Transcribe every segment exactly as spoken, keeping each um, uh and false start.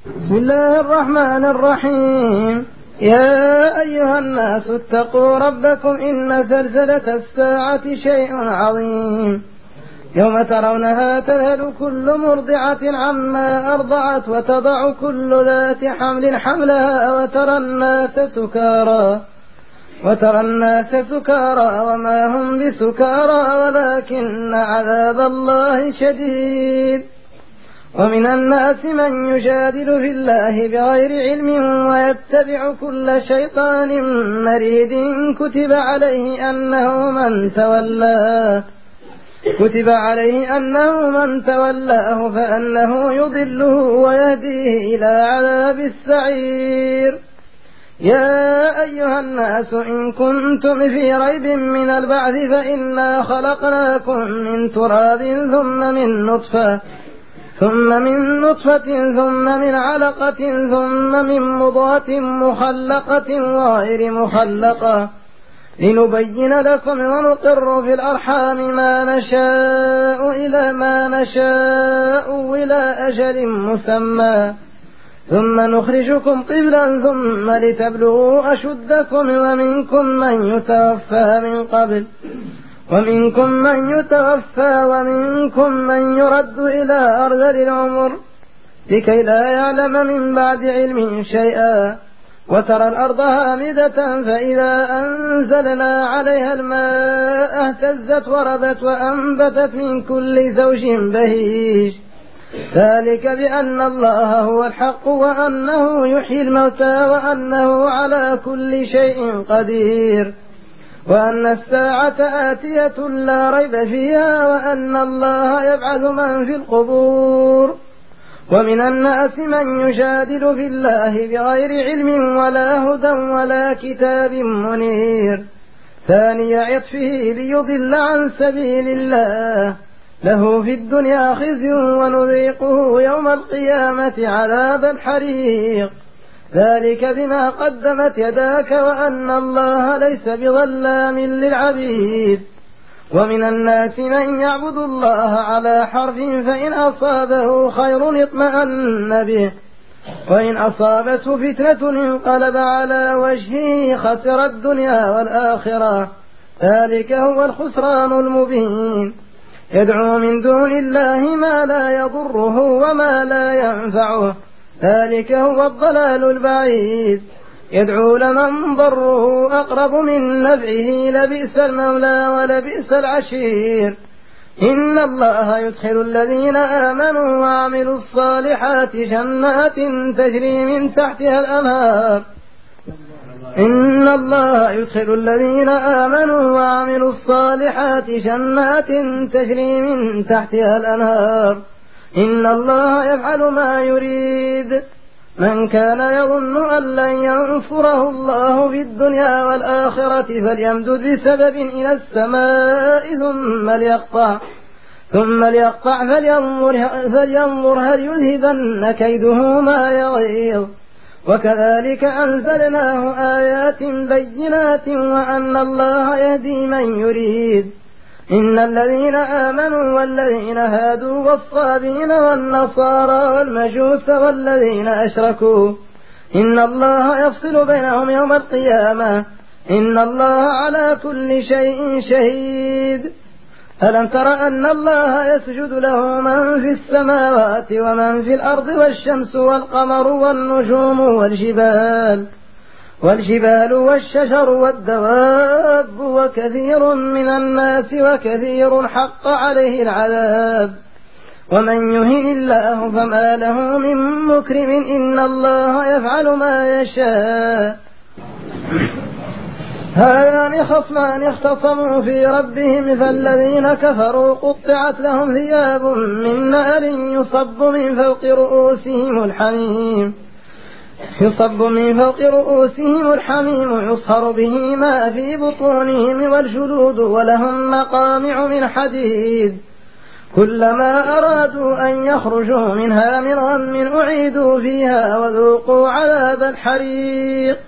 بسم الله الرحمن الرحيم. يا أيها الناس اتقوا ربكم إن زلزلة الساعة شيء عظيم يوم ترونها تذهل كل مرضعة عما أرضعت وتضع كل ذات حمل حملها وترى الناس سكارى وترى الناس سكارى وما هم بسكارى ولكن عذاب الله شديد. ومن الناس من يجادل في الله بغير علم ويتبع كل شيطان مريد كتب عليه أنه من تولاه كتب عليه أنه من تولاه فأنه يضله ويهديه إلى عذاب السعير. يا أيها الناس إن كنتم في ريب من البعث فإنا خلقناكم من تراب ثم من نطفة ثم من نطفة ثم من علقة ثم من مضغة مخلقة وغير مخلقة لنبين لكم ونقر في الأرحام ما نشاء إلى ما نشاء إلى أجل مسمى ثم نخرجكم طفلا ثم لتبلغوا أشدكم ومنكم من يتوفى من قبل ومنكم من يتوفى ومنكم من يرد إلى أرذل العمر لكي لا يعلم من بعد علم شيئا. وترى الأرض هامدة فإذا أنزلنا عليها الماء اهتزت وربت وأنبتت من كل زوج بهيج ذلك بأن الله هو الحق وأنه يحيي الموتى وأنه على كل شيء قدير وأن الساعة آتية لا ريب فيها وأن الله يبعث من في القبور. ومن الناس من يجادل في الله بغير علم ولا هدى ولا كتاب منير ثاني عطفه ليضل عن سبيل الله له في الدنيا خزي ونذيقه يوم القيامة عذاب الحريق ذلك بما قدمت يداك وأن الله ليس بظلام للعبيد. ومن الناس من يعبد الله على حرف فإن أصابه خير اطمأن به وإن أصابته فتنة انقلب على وجهه خسر الدنيا والآخرة ذلك هو الخسران المبين. يدعو من دون الله ما لا يضره وما لا ينفعه ذلك هو الضلال البعيد. يدعو لمن ضره أقرب من نفعه لبئس المولى ولبئس العشير. إن الله يدخل الذين آمنوا وعملوا الصالحات جنات تجري من تحتها الأنهار إن الله يدخل الذين آمنوا وعملوا الصالحات جنات تجري من تحتها الأنهار إن الله يفعل ما يريد. من كان يظن أن لن ينصره الله في الدنيا والآخرة فليمدد بسبب إلى السماء ثم ليقطع ثم ليقطع فلينظر, فلينظر هل يذهبن كيده ما يغيظ. وكذلك أنزلناه آيات بينات وأن الله يهدي من يريد. إن الذين آمنوا والذين هادوا والصابين والنصارى والمجوس والذين أشركوا إن الله يفصل بينهم يوم القيامة إن الله على كل شيء شهيد. ألم تر أن الله يسجد له من في السماوات ومن في الأرض والشمس والقمر والنجوم والجبال والجبال والشجر والدواب وكثير من الناس وكثير حق عليه العذاب ومن يهن الله فما له من مكرم إن الله يفعل ما يشاء. هذان خصمان اختصموا في ربهم فالذين كفروا قطعت لهم ثياب من نار يصب من فوق رؤوسهم الحميم يصب من فوق رؤوسهم الحميم يصهر به ما في بطونهم والجلود ولهم مقامع من حديد كلما أرادوا أن يخرجوا منها من غم أعيدوا فيها وذوقوا عذاب الحريق.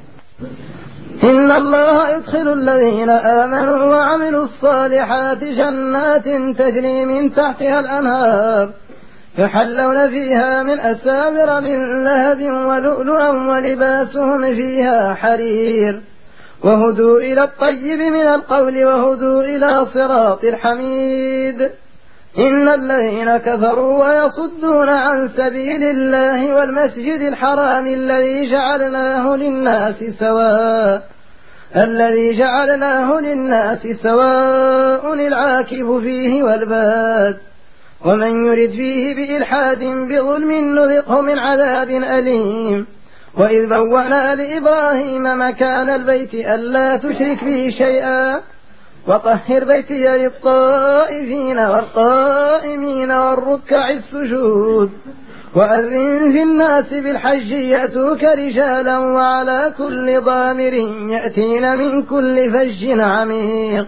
إن الله يدخل الذين آمنوا وعملوا الصالحات جنات تجري من تحتها الأنهار يحلون فيها من أساور من ذهب ولؤلؤا ولباسهم فيها حرير وهدوا إلى الطيب من القول وهدوا إلى صراط الحميد. إن الذين كفروا ويصدون عن سبيل الله والمسجد الحرام الذي جعلناه للناس سواء الذي جعلناه للناس سواء العاكف فيه والباد ومن يرد فيه بإلحاد بظلم نذقه من عذاب أليم. وإذ بوأنا لإبراهيم مكان البيت ألا تشرك به شيئا وطهر بيتي للطائفين والقائمين والركع السجود وأذن في الناس بالحج يأتوك رجالا وعلى كل ضامر يأتين من كل فج عميق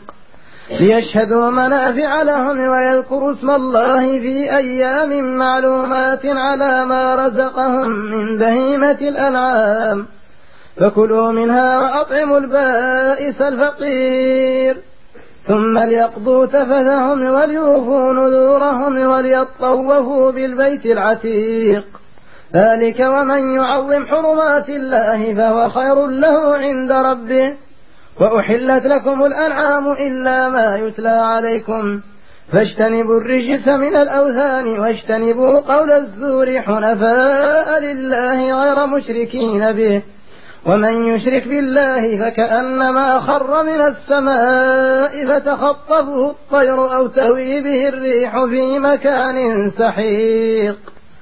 ليشهدوا منافع لهم ويذكروا اسم الله في أيام معلومات على ما رزقهم من بهيمة الأنعام فكلوا منها وأطعموا البائس الفقير ثم ليقضوا تفثهم وليوفوا نذورهم وليطوفوا بالبيت العتيق ذلك ومن يعظم حرمات الله فهو خير له عند ربه. وأحلت لكم الأنعام إلا ما يتلى عليكم فاجتنبوا الرجس من الأوثان واجتنبوا قول الزور حنفاء لله غير مشركين به ومن يشرك بالله فكأنما خر من السماء فتخطفه الطير أو تهوي به الريح في مكان سحيق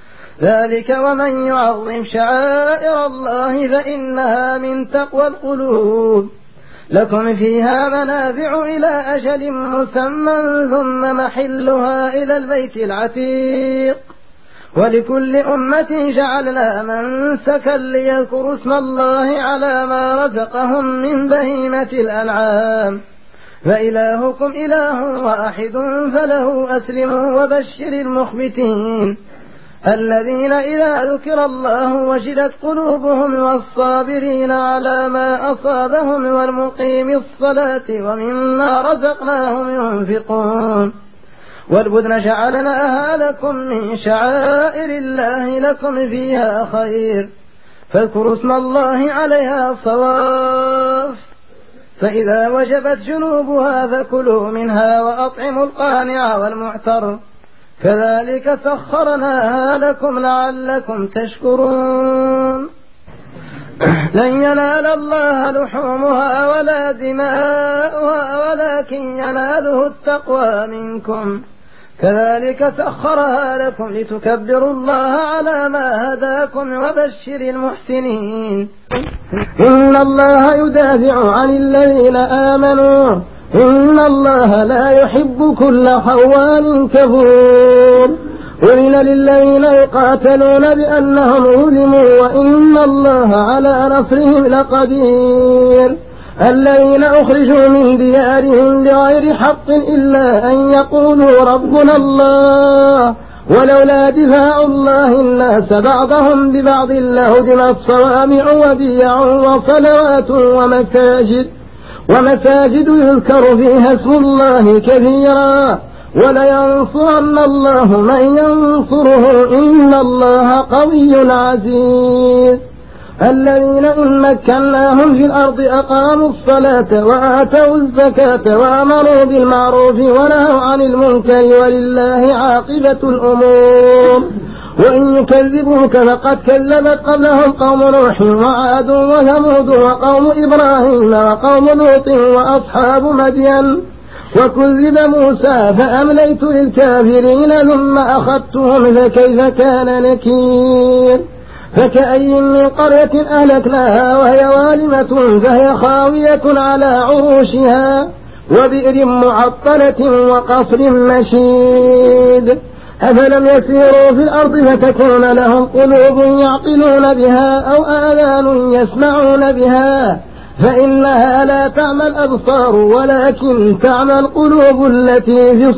ذلك ومن يعظم شعائر الله فإنها من تقوى القلوب. لكم فيها منافع إلى أجل مسمى ثم محلها إلى البيت العتيق ولكل أمة جعلنا منسكا ليذكروا اسم الله على ما رزقهم من بهيمة الأنعام فإلهكم إله واحد فله أسلموا وبشر المخبتين الذين إذا ذكر الله وجلت قلوبهم والصابرين على ما أصابهم والمقيم الصلاة ومما رزقناهم ينفقون. والبدن جعلناها لكم من شعائر الله لكم فيها خير فاذكروا اسم الله عليها صواف فإذا وجبت جنوبها فكلوا منها وأطعموا القانع والمعتر كذلك سخرناها لكم لعلكم تشكرون. لن ينال الله لحومها ولا دماؤها ولكن يناله التقوى منكم كذلك سخرها لكم لتكبروا الله على ما هداكم وبشر المحسنين. إن الله يدافع عن الذين آمنوا إن الله لا يحب كل خوان كفور. أذن للذين يقاتلون بأنهم ظلموا وإن الله على نصرهم لقدير. الذين أخرجوا من ديارهم بغير حق إلا أن يقولوا ربنا الله ولولا دفاع الله الناس بعضهم ببعض لهدمت صوامع وبيع وصلوات ومساجد ومساجد يذكر فيها اسم الله كثيرا ولينصرن الله من ينصره إن الله قوي عزيز. الذين إن مكناهم في الأرض أقاموا الصلاة وآتوا الزكاة وأمروا بالمعروف ونهوا عن المنكر ولله عاقبة الأمور. وإن يكذبوك فقد كذبت قبلهم قوم نوح وعاد وثمود وقوم إبراهيم وقوم لوط وأصحاب مدين وكذب موسى فأمليت للكافرين ثم أخذتهم فكيف كان نكير. فكأي من قرية أهلكناها وهي ظالمة فهي خاوية على عروشها وبئر معطلة وقصر مشيد. أفلم يسيروا في الأرض فتكون لهم قلوب يعقلون بها أو آذان يسمعون بها فإنها لا تعمى الأبصار ولكن تعمى القلوب التي في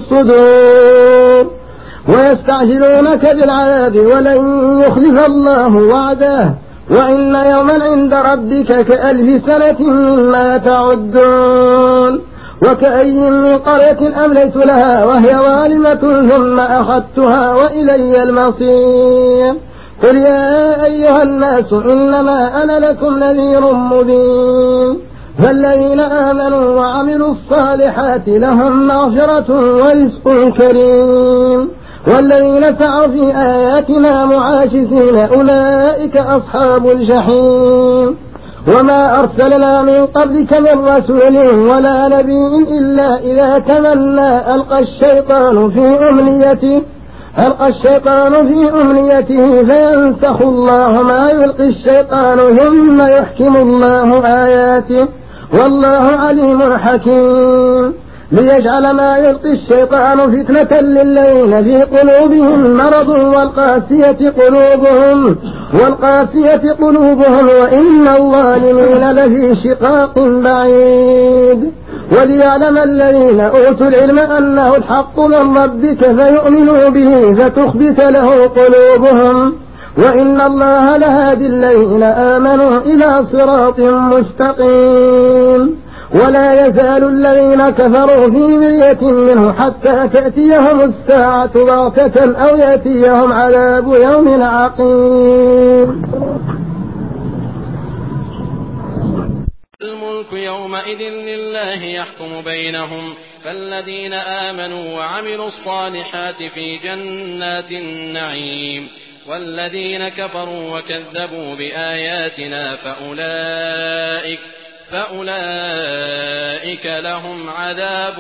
الصدور. ويستعجلونك بالعذاب ولن يخلف الله وعده وإن يوما عند ربك كألف سنة مما تعدون. وكأي من قرية أمليت لها وهي ظالمة ثم أخذتها وإلي المصير. قل يا أيها الناس إنما أنا لكم نذير مبين. فالذين آمنوا وعملوا الصالحات لهم مغفرة ورزق كريم، والذين سعوا في آياتنا معاجزين أولئك أصحاب الجحيم. وما أرسلنا من قبلك من رسول ولا نبي إلا إذا تمنى ألقى الشيطان في أمنيته ألقى الشيطان في أمنيته فينسخ الله ما يلقي الشيطان ثم يحكم الله آياته والله عليم حكيم. ليجعل ما يلقي الشيطان فتنة للذين في قلوبهم مرض والقاسية قلوبهم والقاسية قلوبهم وإن الظالمين لفي شقاق بعيد. وليعلم الذين أوتوا العلم أنه الحق من ربك فيؤمنوا به فتخبت له قلوبهم وإن الله لهادي الذين آمنوا إلى صراط مستقيم. ولا يزال الذين كفروا في مرية منه حتى تأتيهم الساعة بغتة أو يأتيهم عذاب يوم عقيم. الملك يومئذ لله يحكم بينهم، فالذين آمنوا وعملوا الصالحات في جنات النعيم، والذين كفروا وكذبوا بآياتنا فأولئك فأولئك لهم عذاب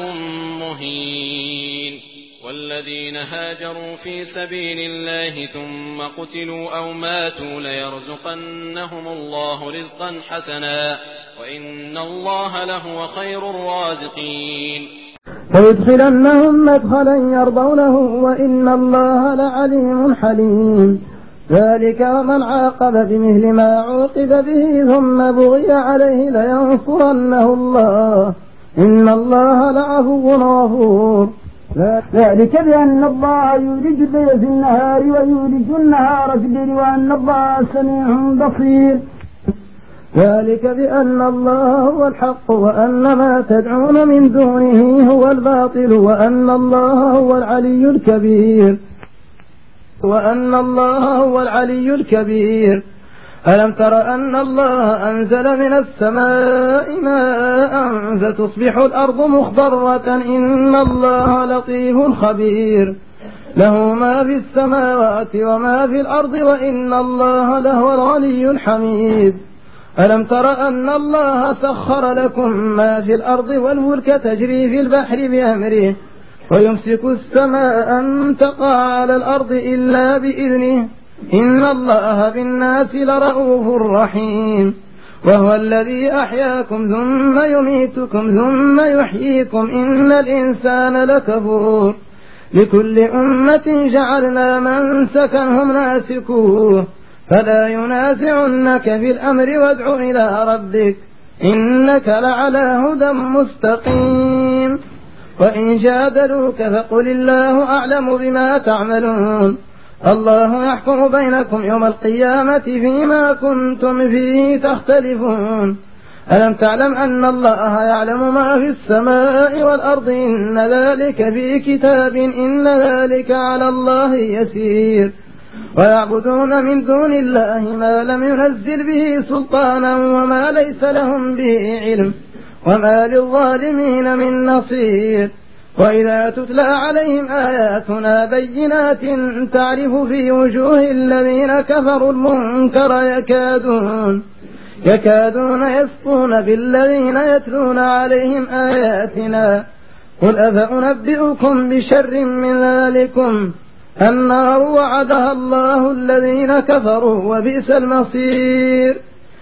مهين. والذين هاجروا في سبيل الله ثم قتلوا أو ماتوا ليرزقنهم الله رزقا حسنا وإن الله لهو خير الرازقين. فيدخلنهم مدخلا يرضونه وإن الله لعليم حليم. ذلك ومن عاقب بمثل ما عوقب به ثم بغي عليه لينصرنه الله إن الله لعفو غفور. ذلك بأن الله يولج الليل في النهار ويولج النهار في الليل وأن الله سميع بصير. ذلك بأن الله هو الحق وأن ما تدعون من دونه هو الباطل وأن الله هو العلي الكبير وأن الله هو العلي الكبير. ألم تر أن الله أنزل من السماء ماء فتصبح الأرض مخضرة إن الله لطيف خبير له ما في السماوات وما في الأرض وإن الله لهو الغني الحميد. ألم تر أن الله سخر لكم ما في الأرض والفلك تجري في البحر بأمره ويمسك السماء أن تقع على الأرض إلا بإذنه إن الله بالناس لرؤوف رحيم. وهو الذي أحياكم ثم يميتكم ثم يحييكم إن الإنسان لكفور. لكل أمة جعلنا منسكا هم ناسكوه فلا ينازعنك في الأمر وادع إلى ربك إنك لعلى هدى مستقيم. وإن جادلوك فقل الله أعلم بما تعملون الله يحكم بينكم يوم القيامة فيما كنتم فيه تختلفون. ألم تعلم أن الله يعلم ما في السماء والأرض إن ذلك في كتاب إن ذلك على الله يسير. ويعبدون من دون الله ما لم ينزل به سلطانا وما ليس لهم به علم وما للظالمين من نصير. وإذا تتلى عليهم آياتنا بينات تعرف في وجوه الذين كفروا المنكر يكادون يكادون يسطون بالذين يتلون عليهم آياتنا. قل أفأنبئكم بشر من ذلكم النار وعدها الله الذين كفروا وبئس المصير.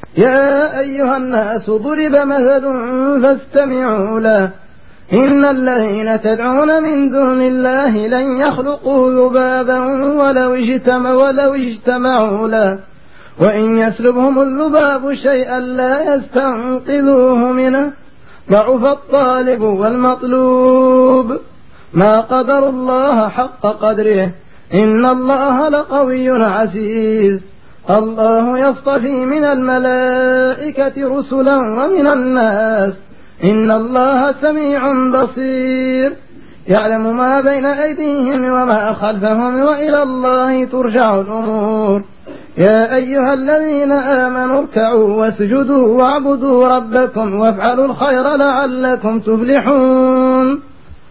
يا أيها الناس ضرب مثل فاستمعوا له إن الذين تدعون من دون الله لن يخلقوا ذبابا ولو اجتمعوا ولو اجتمعوا له وإن يسلبهم الذباب شيئا لا يستنقذوه منه ضعف الطالب والمطلوب. ما قدر الله حق قدره إن الله لقوي عزيز. الله يصطفي من الملائكة رسلا ومن الناس إن الله سميع بصير يعلم ما بين أيديهم وما خلفهم وإلى الله ترجع الأمور يا أيها الذين آمنوا اركعوا واسجدوا واعبدوا ربكم وافعلوا الخير لعلكم تفلحون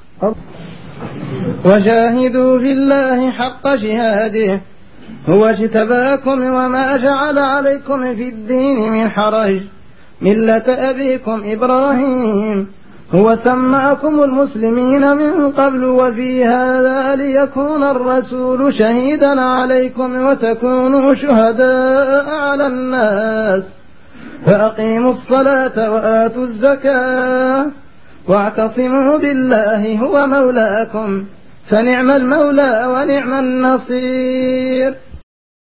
وجاهدوا في الله حق جهاده هو اجتباكم وما جعل عليكم في الدين من حرج ملة أبيكم إبراهيم هو سماكم المسلمين من قبل وفي هذا ليكون الرسول شهيدا عليكم وتكونوا شهداء على الناس فأقيموا الصلاة وآتوا الزكاة واعتصموا بالله هو مولاكم فنعم المولى ونعم النصير